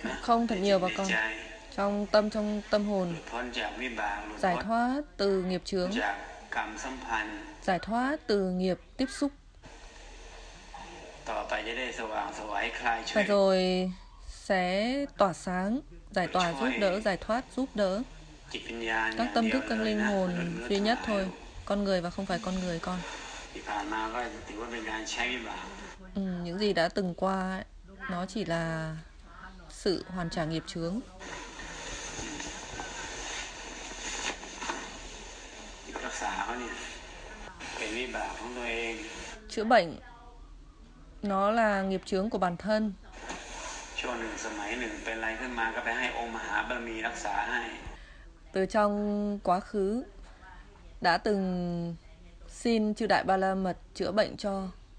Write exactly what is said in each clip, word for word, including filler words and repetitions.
không thật nhiều vào con. Trong tâm, trong tâm hồn, หลุดพ้นจากวิบากหลุด giải พ้น thoát từ nghiệp chướng, จากกรรมสัมพันธ์ giải thoát từ nghiệp tiếp xúc. ต่อไปจะได้สว่างไสวคลายช่ว Và ย rồi sẽ tỏa sáng, giải tỏa giúp đỡ, giải thoát giúp đỡ จิตวิญญาณ các tâm thức, các linh นะ hồn มนุษย์ duy nhất ทั้งหลาย thôi. Con người và không phải con người con. ที่ผ่านมาก็ถือว่าเป็นการใช้วิบาก Ừ, những gì đã từng qua ấy, nó chỉ là sự hoàn trả nghiệp chướng. รักษาเขาเนี่ยเป็นวิบากของตัวเอง Chữa bệnh nó là nghiệp chướng của bản thân. ช่วงหนึ่งสมัยหนึ่งเป็นอะไรขึ้นมาก็ไปให้องค์มหาบารมีรักษาให้ Từ trong quá khứ đã từng xin chư Đại Ba La Mật chữa bệnh cho.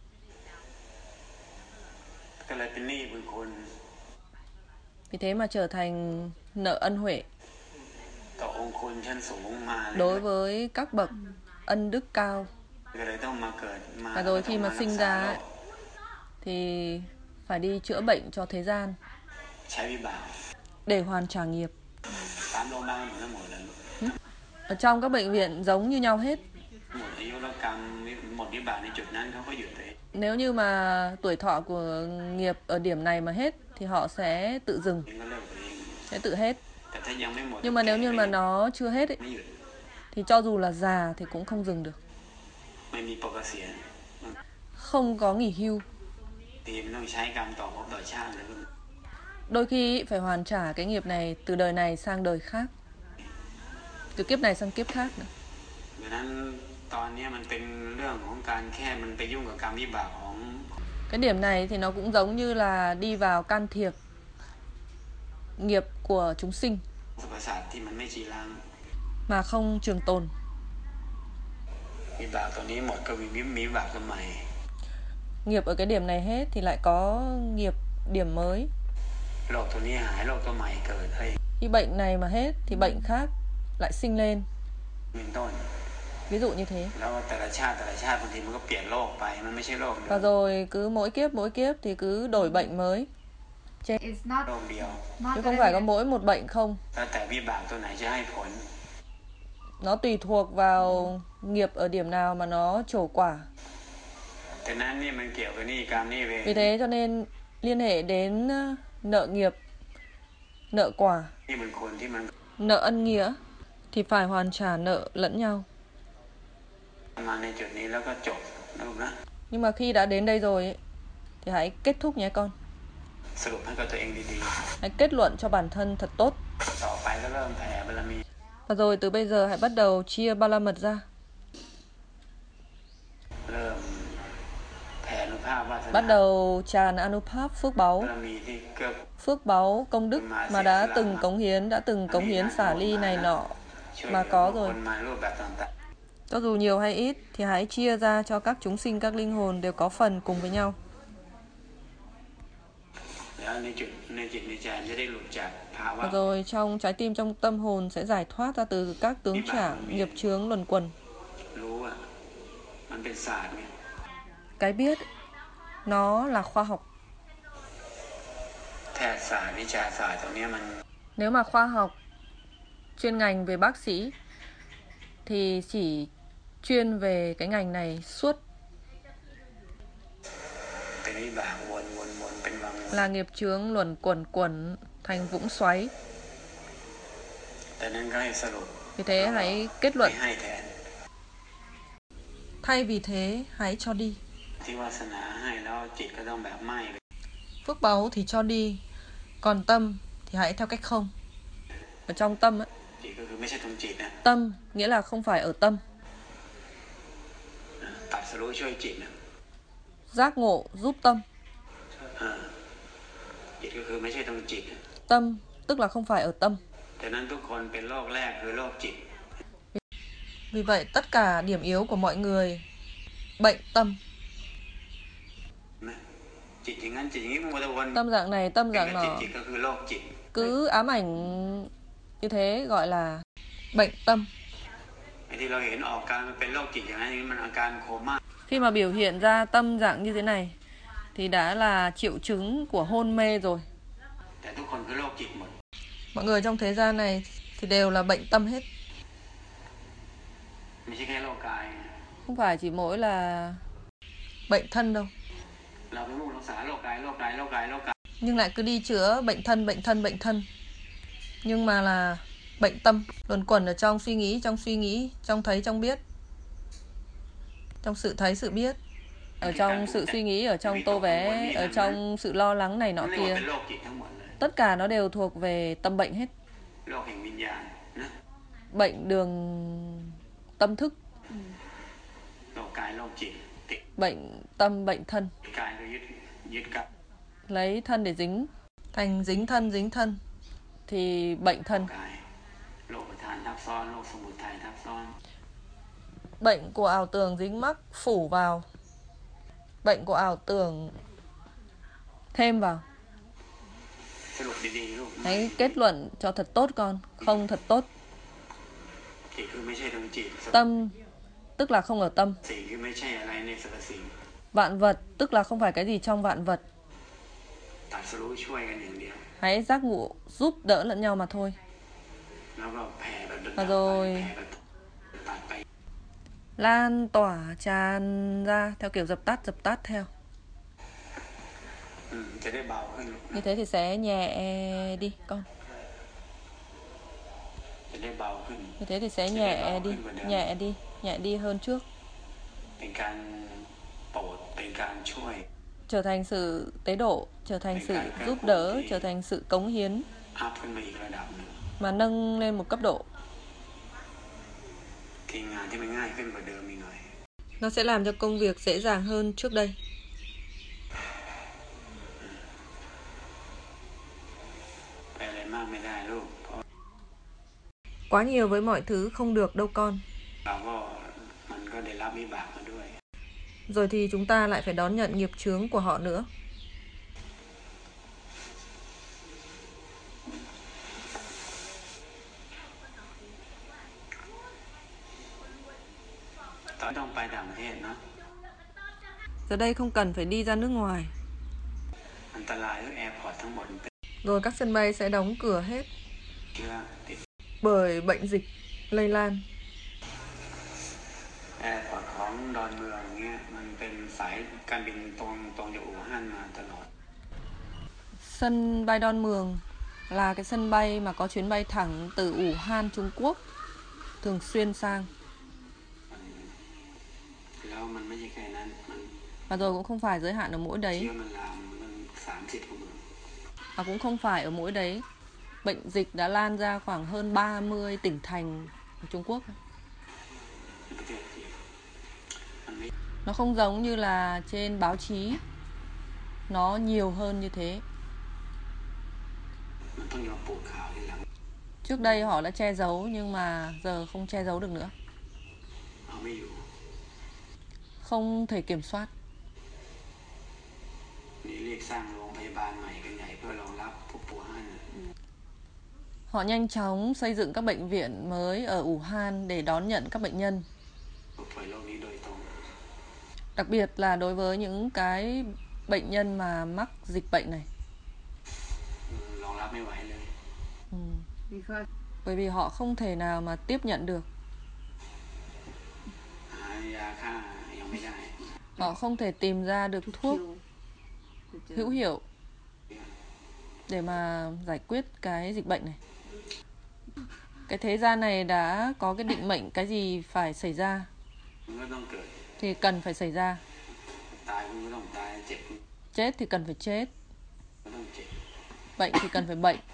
ก็เลยเป็นหนี้บุญคุณ Vì thế mà trở thành nợ ân huệ ต่อองค์คุณชั้นสูงมา đối với các bậc ân đức cao. ก็เลยต้องมาเกิดมา Và rồi khi mà sinh ra ấy, thì phải đi chữa bệnh cho thế gian ใช้วิบาก để hoàn trả nghiệp. ตามโรงพยาบาลเหมือนกันหมดเลย Ở trong các bệnh viện giống như nhau hết. หมดอายุรกรรมหมดวิบากในจุดนั้นเขาก็หยุดเลย Nếu như mà tuổi thọ của nghiệp ở điểm này mà hết thì họ sẽ tự dừng, เองก็เลิกตัวเอง sẽ tự hết. แต่ถ้ายังไม่หมด Nhưng mà nếu như mà nó chưa hết ấy, ไม่หยุด thì cho dù là già thì cũng không dừng được. ไม่มีปกเสียณ Không có nghỉ hưu. ทีมต้องใช้กรรมต่อภพต่อชาติเลย Đôi khi phải hoàn trả cái nghiệp này từ đời này sang đời khác, từ kiếp này sang kiếp khác nữa. ดังนั้นตอนนี้มันเป็นเรื่องของการแค่มันไปยุ่งกับกรรมวิบากของ Cái điểm này thì nó cũng giống như là đi vào can thiệp nghiệp của chúng sinh สรรพสัตว์ที่มันไม่จีรัง mà không trường tồn. วิบากตัวนี้หมดก็มีมีวิบากตัวใหม่ Nghiệp ở cái điểm này hết thì lại có nghiệp điểm mới. โรคตัวนี้หายโรคตัวใหม่เกิดให้ Khi bệnh này mà hết thì bệnh khác lại sinh lên. เป็นต้น Ví dụ như thế. แล้วแต่ละชาติแต่ละชาติบางทีมันก็เปลี่ยนโรคไปมันไม่ใช่โรคเดิ Và ม rồi cứ mỗi kiếp mỗi kiếp thì cứ đổi bệnh mới. It's not โรคเดียว not Chứ không phải có that mỗi một bệnh không. แล้วแต่วิบากตัวไหนจะให้ผล Nó tùy thuộc vào nghiệp ở điểm nào mà nó trổ quả. แต่นั้นนี่มันเกี่ยวกับนี่กรรมนี่เวร Vì thế cho nên liên hệ đến nợ nghiệp, nợ quả, นี่บุญคุณที่มัน nợ ân nghĩa thì phải hoàn trả nợ lẫn nhau. มาในจุดนี้แล้วก็จบนะลูกนะ Nhưng mà khi đã đến đây rồi ấy, thì hãy kết thúc nhé con. สรุปให้กับตัวเองดี Hãy kết luận cho bản thân thật tốt. ๆต่อไปก็เริ่มแผ่บารมี Và rồi từ bây giờ hãy bắt đầu chia ba la mật ra. เริ่มแผ่อนุภาพวาสนา Bắt đầu tràn Anupap phước บา báu, รมีที่เกื้อ phước báu công đức mà đã từng cống hiến, đã từng cống hiến xả ly này nọ ช่วย mà เหลือ có บุคค rồi. ลมารูปแบบต่าง Cho dù nhiều hay ít thì hãy chia ra cho các chúng sinh, các linh hồn đều có phần cùng với nhau. ๆแล้วในจุดในจิตในใจจะได้หลุดจากภาวะ Và rồi trong trái tim, trong tâm hồn sẽ giải thoát ra từ các tướng trạng, nghiệp chướng luẩn quẩn. รู้ว่ามันเป็นศาสตร์ไง Cái biết nó là khoa học. แพทยศาสตร์วิชาศาสตร์ตรงนี้มัน Nếu mà khoa học chuyên ngành về bác sĩ thì chỉ chuyên về cái ngành này suốt, เป็นวิบากวนวนวนเป็นวังวน là nghiệp chướng luẩn quẩn quẩn thành vũng xoáy. แต่นั้นก็ให้สรุป Vì thế hãy kết ไม่ luận, ให้แทน thay vì thế hãy cho đi. ที่วาสนาให้แล้วจิตก็ต้องแบบไม่เลย Phước báu thì cho đi, còn tâm thì hãy theo cách không. Ở trong tâm ấy, จิตก็คือไม่ใช่ตรงจิตนะ tâm nghĩa là không phải ở tâm. ตัดสรู้ช่วยจิตนะ Giác ngộ giúp tâm. อ่าจิตก็คือไม่ใช่ตรงจิตนะ Tâm tức là không phải ở tâm. แต่นั้นทุกคนเป็นโรคแรกคือโรคจิต Vì vậy tất cả điểm yếu của mọi người bệnh tâm. นะจิตอย่างนั้นจิตอย่างนี้มันวนวน Tâm dạng này, tâm เป็น dạng กับจิต nọ, จิตก็คือโรคจิต cứ ám ảnh như thế gọi là bệnh tâm. ไอ้ที่เราเห็นออกการมันเป็นโรคจิตอย่างนั้นอย่างนี้มันอาการโคม่า Khi mà biểu hiện ra tâm dạng như thế này thì đã là triệu chứng của hôn mê rồi. แต่ทุกคนคือโรคจิตหมด Mọi người trong thế gian này thì đều là bệnh tâm hết. ไม่ใช่แค่โรคกาย Không phải chỉ mỗi là bệnh thân đâu. เราไปมุ่งรักษาโรคกายโรคกายโรคกายโรคกาย Nhưng lại cứ đi chữa bệnh thân, bệnh thân, bệnh thân. Nhưng mà là bệnh tâm, luẩn quẩn ở trong suy nghĩ, trong suy nghĩ, trong thấy, trong biết. Trong sự thấy, sự biết. Ở trong sự suy nghĩ, ở trong tô vé, ở trong sự lo lắng này nọ kia. Tất cả nó đều thuộc về tâm bệnh hết. โรคแห่งวิญญาณนะ Bệnh đường tâm thức. โรคกายโรคจิตติด Bệnh tâm, bệnh thân. กายก็ยึดยึดกับ Lấy thân để dính. Thành dính thân, dính thân. Thì bệnh thân. กายโรคประทานทับซ้อนโรคสมุทัยทับซ้อน Bệnh của ảo tưởng dính mắc phủ vào. Bệnh của ảo tưởng thêm vào. สรุปดีๆลูก Hãy kết luận cho thật tốt con. Không thật tốt. จิตคือไม่ใช่ดวงจิต Tâm tức là không ở tâm. สิ่งคือไม่ใช่อะไรในสรรพสิ่ง Vạn vật tức là không phải cái gì trong vạn vật. ตัดสรู้ช่วยกันอย่างเดียว Hãy giác ngộ giúp đỡ lẫn nhau mà thôi. แล้วก็แผ่แบบดับ Và ไป rồi แผ่แบบตัดไป lan tỏa tràn ra theo kiểu dập tắt, dập tắt theo. อืมจะได้เบาขึ้นลูก Như thế thì sẽ nhẹ đi con. จะได้เบาขึ้น Như thế thì sẽ nhẹ đi, nhẹ đi, nhẹ đi hơn trước. เป็นการโปรดเป็นการช่วย Trở thành sự tế độ, trở thành sự giúp đỡ, trở thành sự cống hiến อัพขึ้นมาอีกระดับหนึ่ง mà nâng lên một cấp độ. ทีงานที่มันง่ายขึ้นกว่าเดิมอีกหน่อย Nó sẽ làm cho công việc dễ dàng hơn trước đây. ไปอะไรมากไม่ได้ลูกเพราะ Quá nhiều với mọi thứ không được đâu con. เราก็มันก็ได้รับวิบากมาด้วย Rồi thì chúng ta lại phải đón nhận nghiệp chướng của họ nữa. ตอนต้องไปต่างประเทศเนาะ Giờ đây không cần phải đi ra nước ngoài. อันตรายทุกแอร์พอร์ตทั้งหมดเป็น Rồi các sân bay sẽ đóng cửa hết เชื้อติด bởi bệnh dịch lây lan. แอร์พอร์ตของดอนเมืองเงี้ยมันเป็นสายการบินตรงตรงจากอู่ฮั่นมาตลอด Sân bay Đon Mường là cái sân bay mà có chuyến bay thẳng từ武-Han, Trung Quốc thường xuyên sang. แล้วมันไม่ใช่แค่นั้นมัน Và rồi cũng không phải giới hạn ở mỗi เชื้ đấy. อมันลามมันสามสิบกว่าเมือง Và cũng không phải ở mỗi đấy. Bệnh dịch đã lan ra khoảng hơn ba mươi tỉnh thành ở Trung Quốc. ในประเทศจีนมันไม่ Nó không giống như là trên báo chí. Nó nhiều hơn như thế. มันต้องยอมปลูกข่าวทีหลัง Trước đây họ đã che giấu nhưng mà giờ không che giấu được nữa. เอาไม่อยู่ Không thể kiểm soát. นี่เรียกสร้างโรงพยาบาลใหม่กันใหญ่เพื่อรองรับผู้ป่วยฮั่น Họ nhanh chóng xây dựng các bệnh viện mới ở武-Han để đón nhận các bệnh nhân. ผู้ป่วยโรคนี้โดยตรง Đặc biệt là đối với những cái bệnh nhân mà mắc dịch bệnh này. อืมรองรับไม่ไหวเลย Ừ. Bởi vì họ không thể nào mà tiếp nhận được. หายาฆ่ายังไม่ได้ Họ không thể tìm ra được thuốc hữu hiệu để mà giải quyết cái dịch bệnh này. Cái thế gian này đã có cái định mệnh cái gì phải xảy ra มันก็ต้องเกิด thì cần phải xảy ra. ตายมันก็ต้องตายเจ็บมัน Chết thì cần phải chết. ก็ต้องเจ็บ Bệnh thì cần phải bệnh.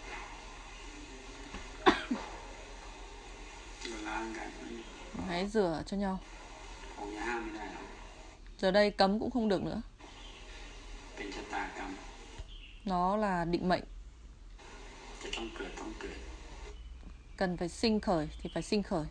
ล้างกัน Hãy rửa cho nhau. คงจะห้ามไม่ได้หรอก Giờ đây cấm cũng không được nữa. เป็นชะตากรรม Nó là định mệnh. จะต้องเกิดต้องเกิด Cần phải sinh khởi thì phải sinh khởi.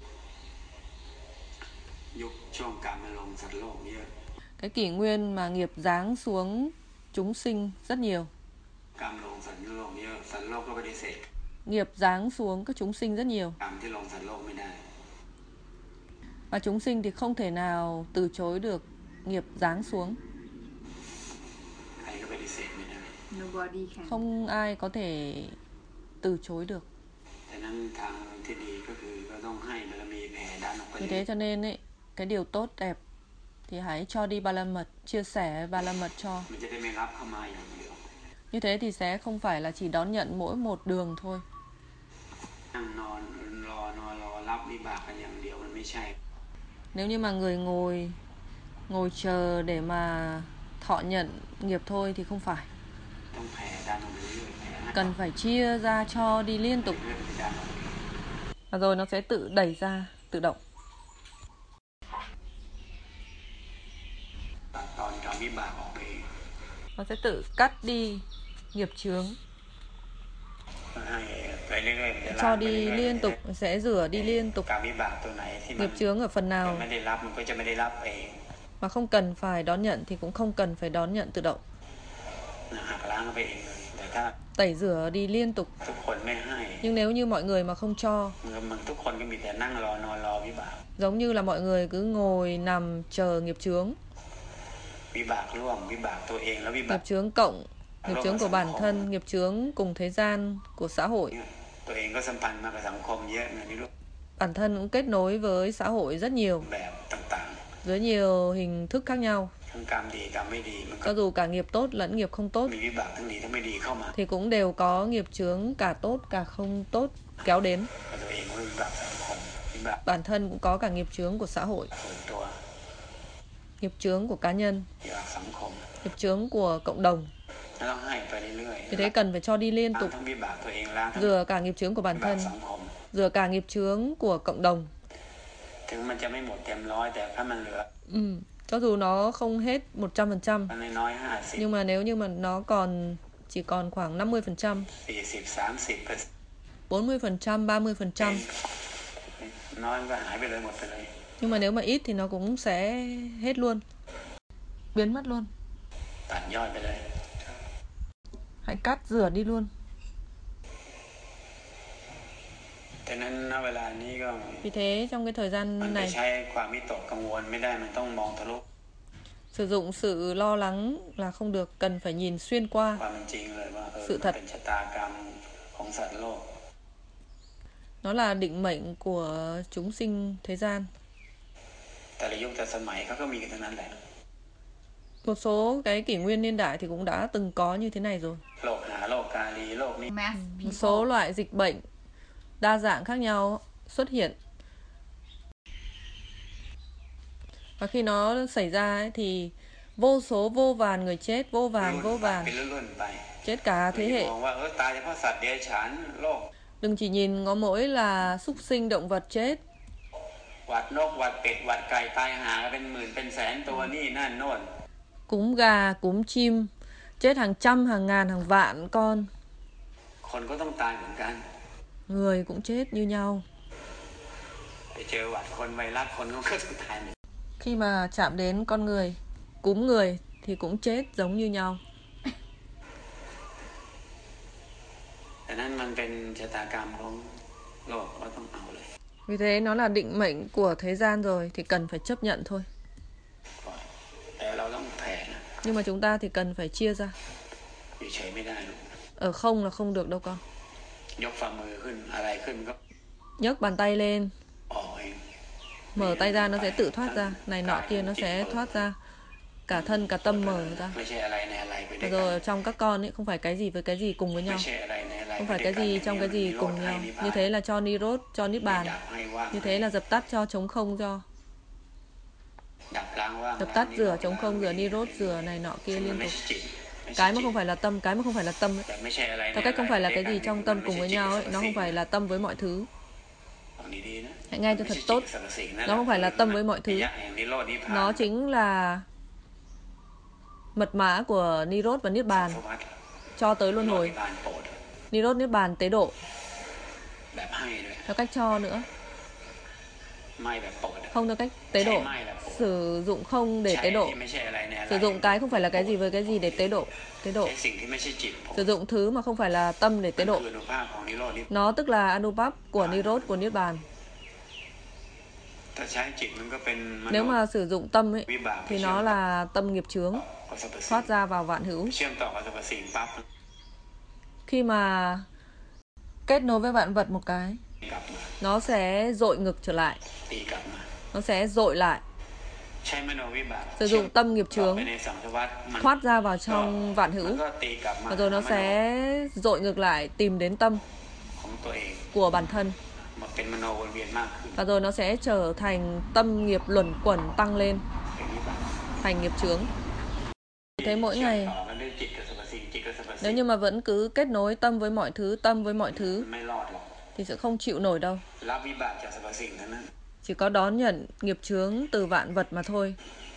ยุคช่วงการมาลงสัตว์โลกเยอะ Cái kỷ nguyên mà nghiệp giáng xuống chúng sinh rất nhiều. การลงสัตว์โลกเยอะสัตว์โลกก็ปฏิเสธ Nghiệp giáng xuống các chúng sinh rất nhiều. กรรมที่ลงสัตว์โลกไม่ได้ Và chúng sinh thì không thể nào từ chối được nghiệp giáng xuống. ใครก็ปฏิเสธไม่ได้ Nobody can. Không ai có thể từ chối được. แต่นั้นทางที่ดีก็คือก็ต้องให้บารมีแผ่ดันออกไป Vì thế cho nên ấy, cái điều tốt đẹp thì hãy cho đi ba la mật, chia sẻ ba la mật cho. มันจะได้ไม่รับเข้ามาอย่างเดียว Như thế thì sẽ không phải là chỉ đón nhận mỗi một đường thôi. นั่งนอนรอนอนรอรับวิบากกันอย่างเดียวมันไม่ใช่ Nếu như mà người ngồi ngồi chờ để mà thọ nhận nghiệp thôi thì không phải. ต้องแผ่ดันออกไปเรื่อยๆแผ่ให้ Cần phải chia ra cho đi liên tục. เรื่อยๆดันออกไป Và rồi nó sẽ tự đẩy ra, tự động. ตัดตอนกรรมวิบากออกไปเอง Nó sẽ tự cắt đi nghiệp chướng. ให้ไปเรื่อยๆมันจะ Cho ลากไป đi เรื่อยๆ liên tục, sẽ rửa đi liên tục. กรรมวิบากตัวไหนที่มัน Nghiệp chướng ở phần nào ไม่ได้รับมันก็จะไม่ได้รับเอง mà không cần phải đón nhận thì cũng không cần phải đón nhận tự động. นะหักล้างไปเองเลยแต่ถ้า Tẩy rửa đi liên tục. ทุกคนไม่ให้ Nhưng nếu như mọi người mà không cho, มันมันทุกคนก็มีแต่นั่งรอนอนรอวิบาก giống như là mọi người cứ ngồi nằm chờ nghiệp chướng. วิบากร่วมวิบากตัวเองแล้ววิบาก Nghiệp chướng cộng, nghiệp chướng của bản thân, nghiệp chướng cùng thế gian, của xã hội. ตัวเองก็สัมพันธ์มากับสังคมเยอะนะนี่ลูก Bản thân cũng kết nối với xã hội rất nhiều, แบบต่าง dưới nhiều hình thức khác nhau. ๆทั้งกรรมดีกรรมไม่ดีมันก็ Cho dù cả nghiệp tốt lẫn nghiệp không tốt มีวิบากทั้งดีทั้งไม่ดีเข้ามา thì cũng đều có nghiệp chướng cả tốt cả không tốt kéo đến. ตัวเองก็วิบากสังคมวิบาก Bản thân cũng có cả nghiệp chướng của xã hội, ส่วนตัว nghiệp chướng của cá nhân, วิบากสังคม nghiệp chướng của cộng đồng. แล้วต้องให้ไปเรื่อยๆ Vì thế cần phải cho đi liên ล้าง tục, ทั้งวิบากตัวเองล้างทั้ง rửa cả nghiệp chướng của วิ bản บาก thân, สังคม rửa cả nghiệp chướng của cộng đồng. ถึงมันจะไม่หมดเต็มร้อยแต่ถ้ามันเหลือ Ừ, cho dù nó không hết một trăm phần trăm, มันน้อยๆห้าสิบ nhưng mà nếu như mà nó còn chỉ còn khoảng năm mươi phần trăm, สี่สิบสามสิบเปอร์เซ็นต์ bốn mươi phần trăm, ba mươi phần trăm. น้อยมันก็หายไปเลยหมดไปเลย Nhưng mà nếu mà ít thì nó cũng sẽ hết luôn, biến mất luôn. ตัดยอดไปเลย Hãy cắt rửa đi luôn. แต่นั้นณเวลานี้ก็ Vì thế trong cái thời มัน gian ไป này, ใช้ความวิตกกังวลไม่ได้มันต้องมองทะลุ sử dụng sự lo lắng là không được, cần phải nhìn xuyên qua ความเป็นจริงเลยว่าเออ sự มัน thật. เป็นชะตากรรมของสัตว์โลก Nó là định mệnh của chúng sinh thế gian. แต่ละยุคแต่สมัยเขาก็มีกันทั้งนั้นแหละ Một số cái kỷ nguyên niên đại thì cũng đã từng có như thế này rồi. โรคหาโรคกาลีโรคนี้ Mass Một số people. loại dịch bệnh đa dạng khác nhau xuất hiện. Và khi nó xảy ra ấy, thì vô số vô vàn người chết, vô vàn รุ่น vô ไป vàn, เป็นรุ่นๆไป chết cả ไม่ thế ได้ hệ. มองว่าเออตายเฉพาะสัตว์เดรัจฉานโลก Đừng chỉ nhìn ngó mỗi là súc sinh động vật chết, หวัดนกหวัดเป็ดหวัดไก่ตายหากันเป็นหมื่นเป็นแสนตัวนี่นั่นโน่น cúm gà, cúm chim, chết hàng trăm, hàng ngàn, hàng vạn con. คนก็ต้องตายเหมือนกัน Người cũng chết như nhau. ไปเจอหวัดคนไวรัสคนเขาก็ต้องตายเหมือนกัน Khi mà chạm đến con người, cúm người thì cũng chết giống như nhau. แต่นั้นมันเป็นชะตากรรมของโลกก็ต้องเอาเลย Vì thế nó là định mệnh của thế gian rồi thì cần phải chấp nhận thôi. แต่เราต้องแผ่นะ Nhưng mà chúng ta thì cần phải chia ra. อยู่เฉยไม่ได้ลูก Ở không là không được đâu con. ยกฝ่ามือขึ้นอะไรขึ้นก็ Nhấc bàn tay lên, ออกเอง mở tay ra nó sẽ tự thoát ra. Này nọ kia nó sẽ thoát ra. Cả thân cả tâm mở ra. ไม่ใช่อะไรในอะไรไปด้วย Và กัน rồi trong các con ấy không phải cái gì với cái gì cùng với ไม่ nhau. ใช่อะไรในอะไร Không ไป phải ด้วย cái กัน gì trong cái gì cùng nhau. Như thế là cho Nirod, cho Niết ให้ Bàn. ดับให้ว่าง Như thế là dập tắt cho trống không cho. ดับล้างว่าง Dập tắt rửa trống không, rửa Nirod, rửa này nọ kia มัน liên ไม่ tục. ใช่จิตไม่ใช่ Cái mà จิต không phải là tâm, cái mà không phải là tâm ấy. แต่ไม่ใช่อะไรใน Theo cách không phải là cái gì อะไร trong มัน tâm ไม่ cùng ใช่ với จิต nhau กับ ấy, สรรพ nó สิ่ không ง phải là tâm với mọi thứ. ฟังดีๆนะ Hãy nghe cho ไม่ thật ใช่จิต tốt. กับสรรพสิ่งนั่น Nó không phải là tâm với mọi thứ. นิยะแห่งนิโรธนิพพาน Nó chính là mật mã của Nirod và Niết Bàn สวัสดิ์ cho tới luân นิโรธ hồi. นิพพานโปรด Nirod Niết Bàn tế độ แบบให้ด้วย theo cách cho nữa, ไม่แบบโปรด không theo cách tế độ. Sử dụng không để ใช้ tế độ. ที่ไม่ใช่อะไรในอะไร Sử dụng cái không phải là cái gì với cái gì để tế độ. Tế độ. ใช้สิ่งที่ไม่ใช่จิตโปรด Sử dụng thứ mà không phải là tâm để tế คือ độ. อนุภาพของนิโรธนิพพาน Nó tức là Anubhav của Nirod, của Niết Bàn. ถ้าใช้จิตมันก็เป็นมโน Nếu mà sử dụng tâm ấy วิบาก thì nó là tâm nghiệp chướng กับสรรพสิ่ง thoát ra vào vạn hữu. เชื่อมต่อกับสรรพสิ่งปั๊บ Khi mà kết nối với vạn vật một cái, กลับมา nó sẽ dội ngược trở lại, ตีกลับมา nó sẽ dội lại. ใช้มโนวิบาก Sử dụng tâm nghiệp ต่อ chướng ไปในสังสารวัฏมัน thoát ra vào trong vạn มัน hữu, ก็ตีกลับมา và rồi nó หา sẽ dội ngược lại tìm đến tâm ของตัวเอง của bản thân, มาเป็นมโนวนเวียนมากขึ้น và rồi nó sẽ trở thành tâm nghiệp luẩn quẩn tăng lên เป็นวิบาก thành nghiệp chướng. Thế mỗi เชื่อม ngày ต่อกันด้วยจิตกับสรรพสิ่งจิตกับสรรพสิ่ nếu ง như mà vẫn cứ kết nối tâm với mọi thứ, tâm với mọi thứ ไม่รอดหรอก thì sẽ không chịu nổi đâu. รับวิบากจากสรรพสิ่งเท่านั้น Chỉ có đón nhận nghiệp chướng từ vạn vật mà thôi.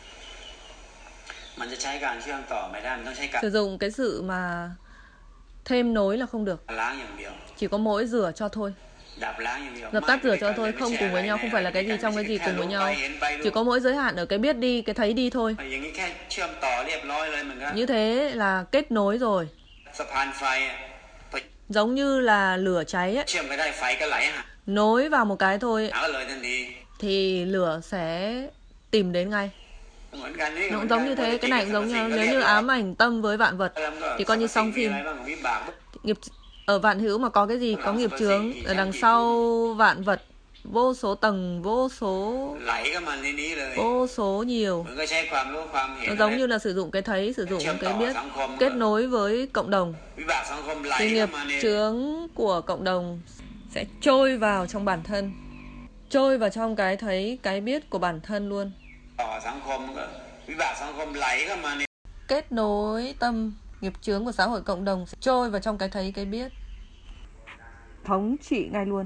มันจะใช้การเชื่อมต่อไม่ได้มันต้องใช้การ Sử dụng cái sự mà thêm nối là không được, ล้างอย่างเดียว chỉ có mỗi rửa cho thôi, ดับล้างอย่างเดียว dập tắt rửa cho thôi, không cùng với nhau, không phải là cái gì trong cái gì cùng với nhau, chỉ có mỗi giới hạn ở cái biết đi, cái thấy đi thôi. อย่างนี้แค่เชื่อมต่อเรียบร้อยเลยมันก็ Như thế là kết nối rồi, สะพานไฟอะพอ giống như là lửa cháy ấy, เชื่อมไปได้ไฟก็ไหลหา nối vào một cái thôi หาเลยทันที thì lửa sẽ tìm đến ngay. เหมือนกันนี่ Nó cũng giống như thế, cái này cũng giống nhau. Nếu như ám ảnh tâm với vạn vật thì coi như xong phim. อะไรบ้างวิบาก Nghiệp ở vạn hữu mà có cái gì, có nghiệp chướng, ở đằng sau vạn vật vô số tầng, vô số ไหลก็มันในนี้เลย vô số nhiều. มันก็ใช้ความรู้ความเห็น Nó giống như là sử dụng cái thấy, sử dụng cái biết, kết nối với cộng đồng. วิบากสังคมไหล Thì เข้า nghiệp มาเนี่ย chướng của cộng đồng sẽ trôi vào trong bản thân, trôi vào trong cái thấy, cái biết của bản thân luôn. ต่อสังคมก็วิบากสังคมไหลเข้ามาเนี่ย Kết nối tâm nghiệp chướng của xã hội cộng đồng sẽ trôi vào trong cái thấy, cái biết, thống trị ngay luôn.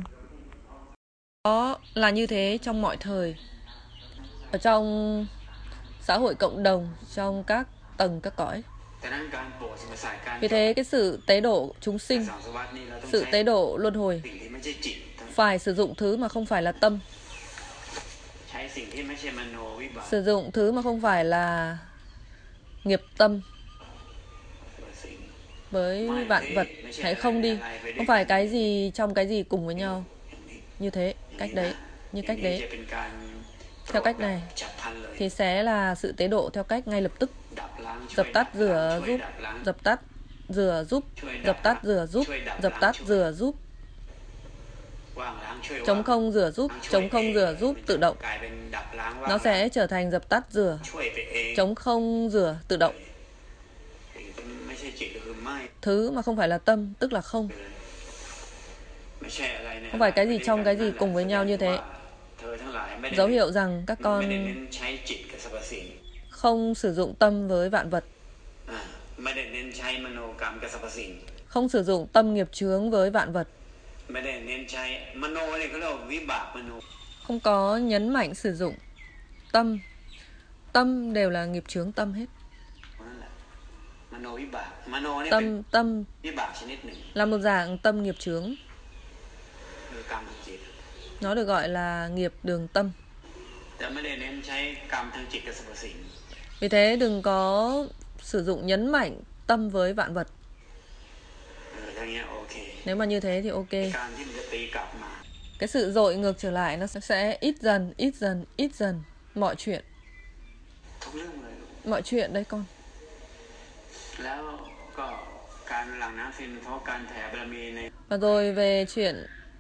Đó là như thế trong mọi thời, ở trong xã hội cộng đồng, trong các tầng các cõi. แต่นั้นการโปรดสรรพสัตว์การ Vì thế cái sự tế độ chúng sinh, สังสารวัฏนี่เราต้อง sự ใช้ tế độ luân hồi สิ่งที่ไม่ใช่จิต phải sử dụng thứ mà không phải là tâm, ใช้สิ่งที่ไม่ใช่มโนวิบาก sử dụng thứ mà không phải là nghiệp tâm สิ่ง với vạn vật. Hãy không đi, không phải cái gì trong cái gì cùng với nhau. Như thế, cách đấy, như cách นี่ đấy, จะเป็นการ theo cách này ฉับพลันเลย thì sẽ là sự tế độ theo cách ngay lập tức, ดับล้างช่วย dập tắt ดับล้าง rửa ช่วย giúp, ดับล้าง dập tắt rửa giúp, dập tắt rửa giúp, dập tắt rửa giúp, ว่างล้างช่วย chống ว่าง không rửa giúp, chống không rửa giúp tự động. กลายเป็นดับล้างว่าง Nó sẽ trở thành dập tắt rửa, ช่วยไปเอง chống không rửa tự động. ไม่ใช่จิตก็คือไม่ Thứ mà không phải là tâm tức là không, ไม่ใช่อะไรเนี่ย không phải cái gì trong cái gì cùng với nhau như thế. เธอทั้งหลายไม่ได้ Dấu hiệu rằng các ไม่ได้ con เน้นใช้จิตกับสรรพสิ่ง không sử dụng tâm với vạn vật, อ่าไม่ได้เน้นใช้มโนกรรมกับสรรพสิ่ง không sử dụng tâm nghiệp chướng với vạn vật, ไม่ได้เน้นใช้มโนเนี่ยเขาเรียกว่าวิบากมโน không có nhấn mạnh sử dụng tâm. Tâm đều là nghiệp chướng tâm hết. นั่นแหละมโนวิบากมโนเนี่ยเป็น Tâm tâm วิบากชนิดหนึ่ง là một dạng tâm nghiệp chướng, คือกรรมทางจิต nó được gọi là nghiệp đường tâm. แต่ไม่ได้เน้นใช้กรรมทางจิตกับสรรพสิ่ง Vì thế đừng có sử dụng nhấn mạnh tâm với vạn vật. เอออย่างเงี้ยโอเค Nếu mà như thế thì ok. การที่มันจะตีกลับมา Cái sự dội ngược trở lại nó sẽ ít dần, ít dần, ít dần mọi chuyện, ทุกเรื่องเลย mọi chuyện đấy con. แล้วก็การหลั่งน้ำซินเพราะการแผ่บารมีใน Và rồi về chuyện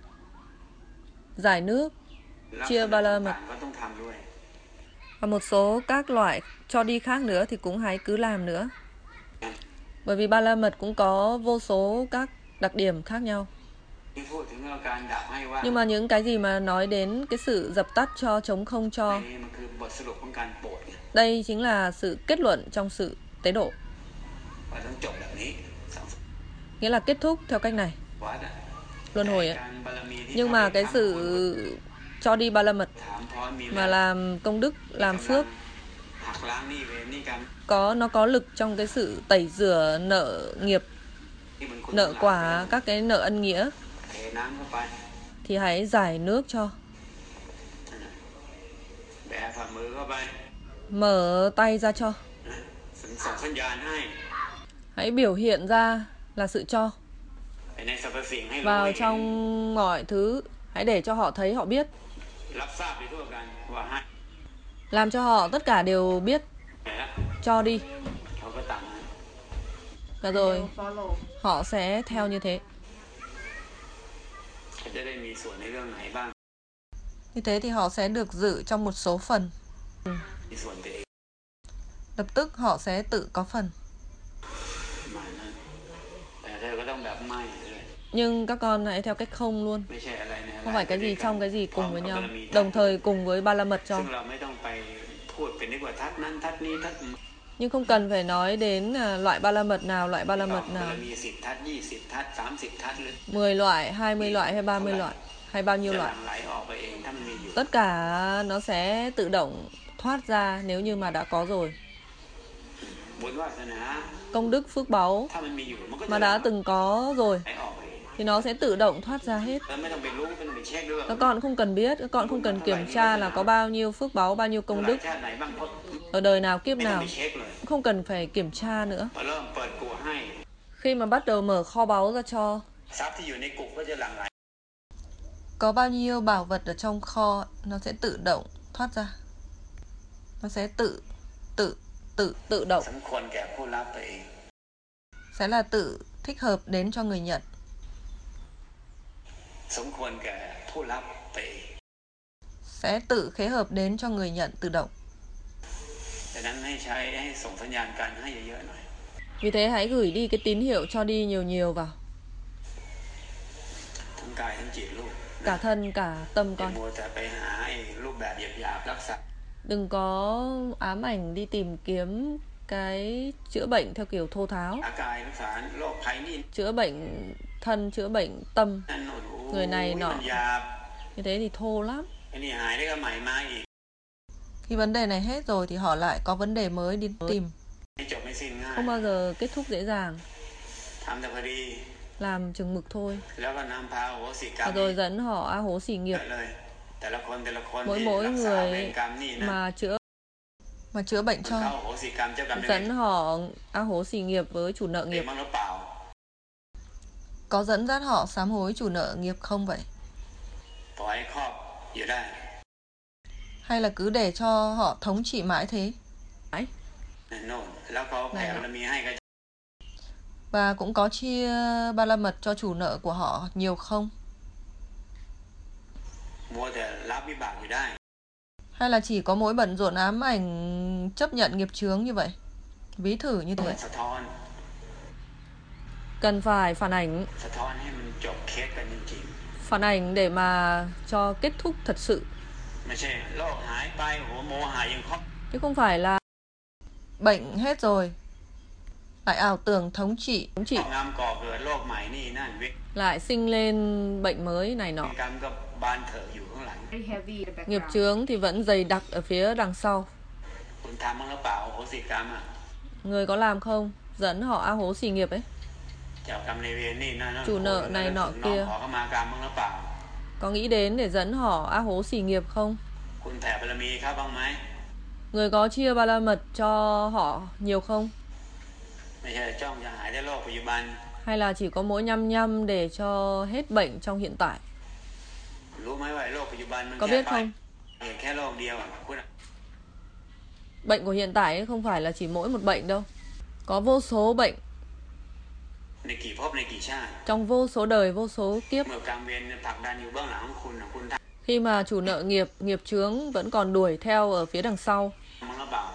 giải nước, ลักษ chia ณะ ba la ต่า mật งๆก็ต้องทำด้วย và một số các loại cho đi khác nữa thì cũng hãy cứ làm nữa. Bởi vì ba la mật cũng có vô số các đặc điểm khác nhau. ที่พูดถึงเรื่องการดับให้ว่า Nhưng mà những cái gì mà nói đến cái sự dập tắt cho, chống không cho, นี่มันคือบทสรุปของการโปรดไง đây chính là sự kết luận trong sự tế độ, ว่าต้องจบแบบนี้สังสาร nghĩa là kết thúc theo cách này, วัฏอะ luân hồi แต่ ấy. การบารมีที่ Nhưng mà cái sự cho đi ba la mật ถามพร้อมมี mà làm công đức, làm phước หักล้างหนี้เวรหนี้กรรม có nó có lực trong cái sự tẩy rửa nợ nghiệp, ที่มันคุณ nợ quả, các cái nợ ân nghĩa เทน้ำเข้าไป thì hãy giải nước cho, แบฝ่ามือเข้าไป mở tay ra cho, ส่งสัญญาณให้ hãy biểu hiện ra là sự cho ไปในสรรพสิ่งให้รู้ vào ให้ trong mọi thứ, hãy để cho họ thấy, họ biết, รับทราบไปทั่วกันว่าให้ làm cho họ tất cả đều biết, ไหนละ cho đi, เขาก็ตามนั้น và rồi Follow. họ sẽ theo như thế. จะได้มีส่วนในเรื่องไหนบ้าง Như thế thì họ sẽ được dự trong một số phần. มีส่วนตัวเอง Lập tức họ sẽ tự có phần. ประมาณนั้นแต่เธอก็ต้องแบบไม่เลย Nhưng các con hãy theo cách không luôn. ไม่ใช่อะไรในอะไร Không phải cái gì trong cái gì cùng với พร้อม nhau. กับบารมี Đồng thời cùng với ba la mật ซึ่ cho. งเราไม่ต้องไปพูดเป็นนึกว่าทัศน์นั้นทัศน์นี้ทัศน์ Nhưng không cần phải nói đến à, loại ba la mật nào, loại ba la mật บา nào. รมีสิบทัศน์ยี่สิบทัศน์สามสิบทัศน์หรือ mười loại, hai mươi loại hay ba mươi loại hay bao nhiêu จะห loại. ลั่งไหลออกไปเองถ้ามันมีอยู่ Tất cả nó sẽ tự động thoát ra nếu như mà đã có rồi. บุญวาสนา Công đức phước báu ถ้ามันมีอยู่มันก็จะ mà đã từng có rồi ไหลออกไปเอง thì nó sẽ tự động thoát ra hết. เราไม่ต้องไปรู้ไม่ต้องไปเช็คด้วย Các con không cần biết, các con không cần kiểm tra là có bao nhiêu phước báu, bao nhiêu công หลาย đức ชาติไหนบ้างเพราะ ở đời nào kiếp ไม่ต้อง nào. ไปเช็คเลย Không cần phải kiểm tra nữa. พอเริ่มเปิดกูให้ Khi mà bắt đầu mở kho báu ra cho, ทรัพย์ที่อยู่ในกุก็จะหลั่งไหล có bao nhiêu bảo vật ở trong kho nó sẽ tự động thoát ra. Nó sẽ tự tự tự tự động, สมควรแก่ผู้รับไปเอง sẽ là tự thích hợp đến cho người nhận. สมควรแก่ผู้รับไปเอง Sẽ tự khế hợp đến cho người nhận tự động. ดังนั้นให้ใช้ให้ส่งสัญญาณการให้เยอะๆหน่อย Vì thế hãy gửi đi cái tín hiệu cho đi nhiều nhiều vào. ทั้งกายทั้งจิตลูก Cả thân, cả tâm อย่า con. มัวแต่ไปหาไอ้รูปแบบหยาบๆรักษา Đừng có ám ảnh đi tìm kiếm cái chữa bệnh theo kiểu thô tháo. อากายรักษาโรคภัยนี่ Chữa bệnh thân, chữa bệnh tâm. นั่นโน่นโอ้ người này ย nọ. มันหยาบ Như thế thì thô lắm. ไอ้นี่หายได้ก็ใหม่มาอีก Khi vấn đề này hết rồi thì họ lại có vấn đề mới đi tìm. ไม่จบไม่สิ้นง่าย Không bao giờ kết thúc dễ dàng. ทำแต่พอดี Làm chừng mực thôi. แล้วก็นำพาโหสิกรร Và ม rồi dẫn họ a hố xỉ เย nghiệp อะเลยแต่ละคนแต่ละคน mỗi ที่ mỗi รักษา người เวรกรรมนี่นะ mà chữa mà chữa bệnh มัน cho. เข้าโหสิกรรมเจ้ากรรมนายเวร Dẫn họ a hố xỉ nghiệp với chủ nợ เอง nghiệp. มั้งหรือเปล่า Có dẫn dắt họ sám hối chủ nợ nghiệp không vậy? ปล่อยให้ครอบอยู่ได้ Hay là cứ để cho họ thống trị mãi thế? โน่นแล้วเขาแผ่บารมีให้ก็ Và cũng có chia ba la mật cho chủ nợ của họ nhiều không? มัวแต่รับวิบากอยู่ได้ Hay là chỉ có mỗi bận rộn ám ảnh chấp nhận nghiệp chướng như vậy? Ví thử như ต้อง thế. สะท้อน Cần phải phản ảnh, สะท้อนให้มันจบเคสกันจริง phản ảnh để mà cho kết thúc thật sự. ๆไม่ใช่โรคหายไปหัวโมหะยังครอบ Chứ không phải là bệnh hết rồi lại ảo tưởng thống trị, thống trị งามก่อเกิดโรคใหม่นี่นั่นวิ lại sinh lên bệnh mới này nọ. กรรมกับบานเถอะอยู่ข้างหลัง Very heavy in the background. Nghiệp chướng thì vẫn dày đặc ở phía đằng sau. คุณทำมั้งหรือเปล่าโหสิกรรมอ่ะ Người có làm không? Dẫn họ a hố xỉ nghiệp ấy. เจ้ากรรมนายเวรนี่นั่นนั่น chủ nợ này nọ น้อง kia ขอเข้ามากรรมมั้งหรือเปล่า có nghĩ đến để dẫn họ a hố xỉ nghiệp không? คุณแผ่บารมีเขาบ้างไหม Người có chia ba la mật cho họ nhiều không? ไม่ใช่จ้องจะหายได้โรคปัจจุบัน Hay là chỉ có mỗi nhăm nhăm để cho hết bệnh trong hiện tại? รู้ไหมว่าโรคปัจจุบันมัน Có แค่ biết ไป không? แค่โรคเดียวอ่ะคุณ Bệnh của hiện tại ấy không phải là chỉ mỗi một bệnh đâu. Có vô số bệnh ในกี่ภพในกี่ชาติ trong vô số đời, vô số kiếp. เมื่อกรรมเวรผลักดันอยู่เบื้องหลังของคุณน่ะคุณท Khi mà chủ nợ nghiệp, nghiệp chướng vẫn còn đuổi theo ở phía đằng sau. ำมั้งหรือเปล่า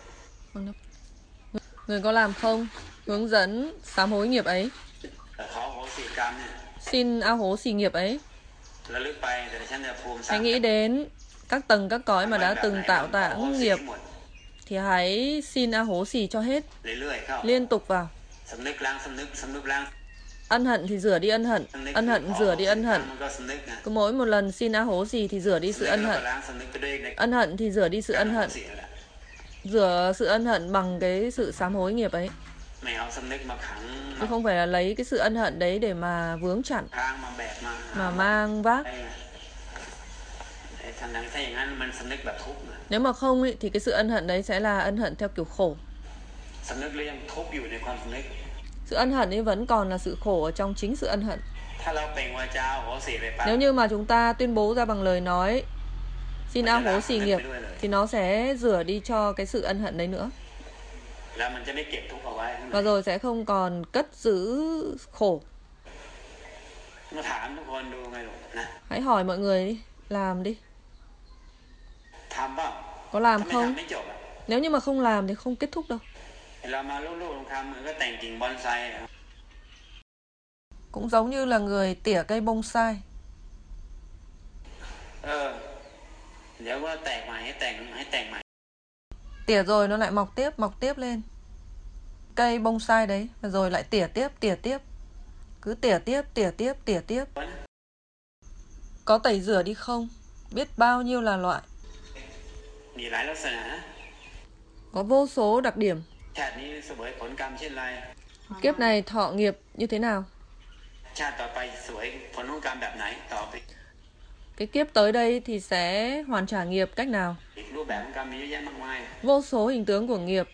Người có làm không? Hướng dẫn sám hối nghiệp ấy. แต่ขอโหสิกรรมเนี่ย Xin a hố xỉ nghiệp ấy. ระลึกไปแต่ฉันจะภูมิสร้า Hãy ง nghĩ đến các tầng các cõi mà đã từng tạo แบบ tạng ไหน nghiệp หมด thì hãy xin a hố xỉ cho hết, เรื่อยๆเข้า liên tục vào. สำนึกล้างสำนึกสำนึกล้าง Ân hận thì rửa đi ân hận, สำนึก ân hận rửa đi ân ครั้ hận. งมันก็สำนึกนะ Cứ mỗi một lần xin a hố xỉ thì rửa đi sự สำนึก ân แล้ว hận. ก็ล้างสำนึกไปด้วยใน Ân hận thì rửa đi sự ân การ hận. เสียแหละ Rửa sự ân hận bằng cái sự sám hối nghiệp ấy. ไม่เอาสำนึกมาขัง Chứ không phải là lấy cái sự ân hận đấy để mà vướng chặn, ทางมาแบกมา mà mang vác. ไอ้ไอ้ทางนั้นถ้าอย่างนั้นมันสำนึกแบบทุกข์นะ Nếu mà không ý, thì cái sự ân hận đấy sẽ là ân hận theo kiểu khổ. สำนึกแล้วยังทุกข์อยู่ในความสำนึก Sự ân hận ấy vẫn còn là sự khổ ở trong chính sự ân hận. ถ้าเราเปล่งวาจาโหสิไปปั๊บ Nếu như mà chúng ta tuyên bố ra bằng lời nói xin a hố xỉ nghiệp thì nó sẽ rửa đi cho cái sự ân hận đấy nữa. แล้วมันจะไม่เก็บทุกข์เอาไว้ข้างใน Và rồi sẽ không còn cất giữ khổ. มาถามทุกคนดูไงลูกนะ Hãy hỏi mọi người đi, làm đi. ทำเปล่า Có làm ถ้าไม่ không? ทำไม่จบอ่ะ Nếu như mà không làm thì không kết thúc đâu. เรามาลูกๆลงคำมันก็แต่งกิ่งบอนไซอะ Cũng giống như là người tỉa cây bonsai. เออเดี๋ยวว่าแตกใหม่ให้แต่งให้แต่งใหม่ Tỉa rồi nó lại mọc tiếp, mọc tiếp lên. Cây bonsai đấy, rồi lại tỉa tiếp, tỉa tiếp. Cứ tỉa tiếp, tỉa tiếp, tỉa tiếp. Có tẩy rửa đi không? Biết bao nhiêu là loại. มีหลายลักษณะนะ Có vô số đặc điểm. ชาตินี้เสวยผลกรรมเช่นไร Kiếp này thọ nghiệp như thế nào? ชาติต่อไปเสวยผลของกรรมแบบไหนต่อไป Cái kiếp tới đây thì sẽ hoàn trả nghiệp cách nào? อีกรูปแบบของกรรมมีเยอะแยะมากมาย Vô số hình tướng của nghiệp.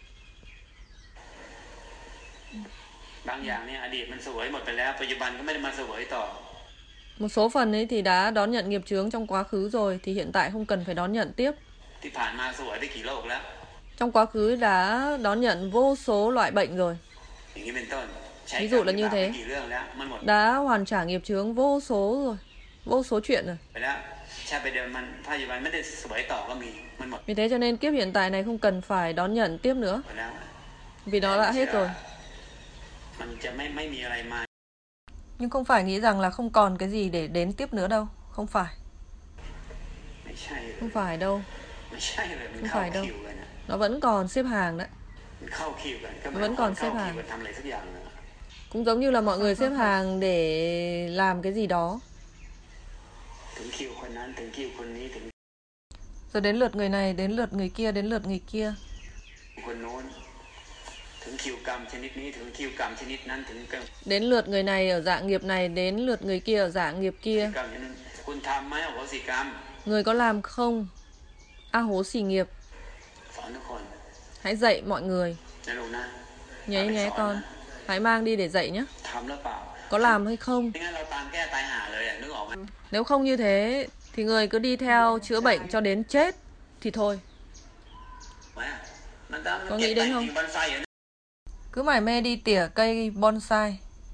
บางอย่างเนี่ยอดีตมันเสวยหมดไปแล้วปัจจุบันก็ไม่ได้มาเสวยต่อ Một số phần ấy thì đã đón nhận nghiệp chướng trong quá khứ rồi, thì hiện tại không cần phải đón nhận tiếp. ที่ผ่านมาเสวยไปกี่โลกแล้ว Trong quá khứ đã đón nhận vô số loại bệnh rồi. อย่างนี้เป็นต้นใช้ Ví กร dụ รม là วิ như บากไป thế. กี่เรื่องแล้วมันหมด Đã hoàn trả nghiệp chướng vô số rồi. Vô số chuyện rồi. ไปแล้วชาติไปเดิมมันปัจจุบันไม่ได้เสวยต่อก็มีมันหมด Vì thế cho nên kiếp hiện tại này không cần phải đón nhận tiếp nữa. ไปแล้ว Vì nó đã hết rồi. มันจะไม่ไม่มีอะไรมา Nhưng không phải nghĩ rằng là không còn cái gì để đến tiếp nữa đâu. Không phải. ไม่ใช่เลย Không phải đâu. ไม่ใช่เลยมัน Không เข้า phải đâu. คิวกันนะ Nó vẫn còn xếp hàng đấy. มันเข้าคิวกันก็ Vẫn còn เข้า xếp คิว hàng. กันทำอะไรสักอย่างนึง Cũng giống như là mọi người xếp hàng để làm cái gì đó. ถึงคิวคนนั้นถึงคิวคนนี้ถึง Rồi đến lượt người này, đến lượt người kia, đến lượt người kia. คนโน้นถึงคิวกรรมชนิดนี้ถึงคิวกรรมชนิดนั้นถึงกรรม Đến lượt người này ở dạng nghiệp này, đến lượt người kia ở dạng nghiệp kia. กรรมชนิดนั้นคุณทำไหมอโหสิกรรม Người có làm không? A hố xì nghiệp. สอนทุกคน Hãy dạy mọi người. นะลูกนะ Nhé nhé con. Hãy mang đi để dạy nhé. ทำหรือเปล่า Có làm hay không? ไม่งั้นเราตามแก้ตายหาเลยอ่ะนึกออกไหม Nếu không như thế thì người cứ đi theo chữa bệnh cho đến chết thì thôi. ไหมอ่ะมันตาม có เก็บ nghĩ แต่ đến ง không? กิ่งบอนไซอยู่นะ Cứ mải mê đi tỉa cây bonsai.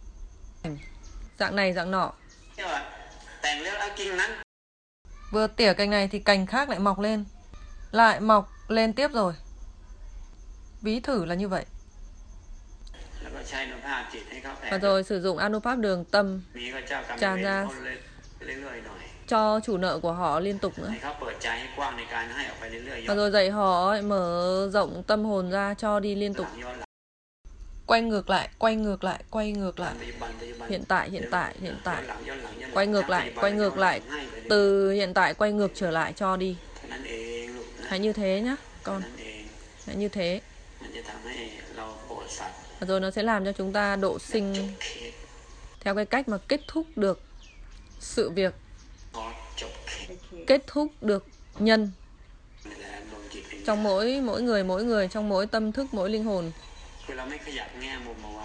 Dạng này dạng nọ. เนี่ยว่าแต่งแล้วเอากิ่งนั้น Vừa tỉa cành này thì cành khác lại mọc lên. Lại mọc lên tiếp rồi. Ví thử là như vậy. แล้วก็ใช้อนุภาพจิตให้เขาแผ่ Và rồi sử dụng Anupap đường tâm มีก็เจ้ากรรม tràn นายเว ra รเขาเรื่อยๆหน่อย cho chủ nợ của họ liên tục nữa. ให้เขาเปิดใจให้กว้างในการให้ออกไปเรื่อยๆย้อ Và น rồi dạy họ ấy, mở rộng tâm hồn ra cho đi liên หลั tục. งย้อนหลัง Quay ngược lại, quay ngược lại, quay ngược ปัจ lại. จุบันปัจจุบัน Hiện tại, hiện tại, hiện ย้อน tại. หลังย้อนหลังย้อนหลัง Quay ngược lại, quay ngược lại. ให้ไปเรื่อย Từ hiện tại quay ngược trở lại cho đi. ๆเท่านั้นเองลูกนะ Hãy như thế nhá เท่า con. นั้นเอง Hãy như thế. มันจะทำให้เราโปรดสัตว์ Và rồi nó sẽ làm cho chúng ta độ จบ sinh เคส theo cái cách mà kết thúc được sự việc, พอจบเคส kết thúc được nhân นี่แหละดวงจิตเป็น trong mỗi mỗi người mỗi người, trong mỗi tâm thức, mỗi linh hồn. คือเราไม่ขยับแง่มุมเอาไว้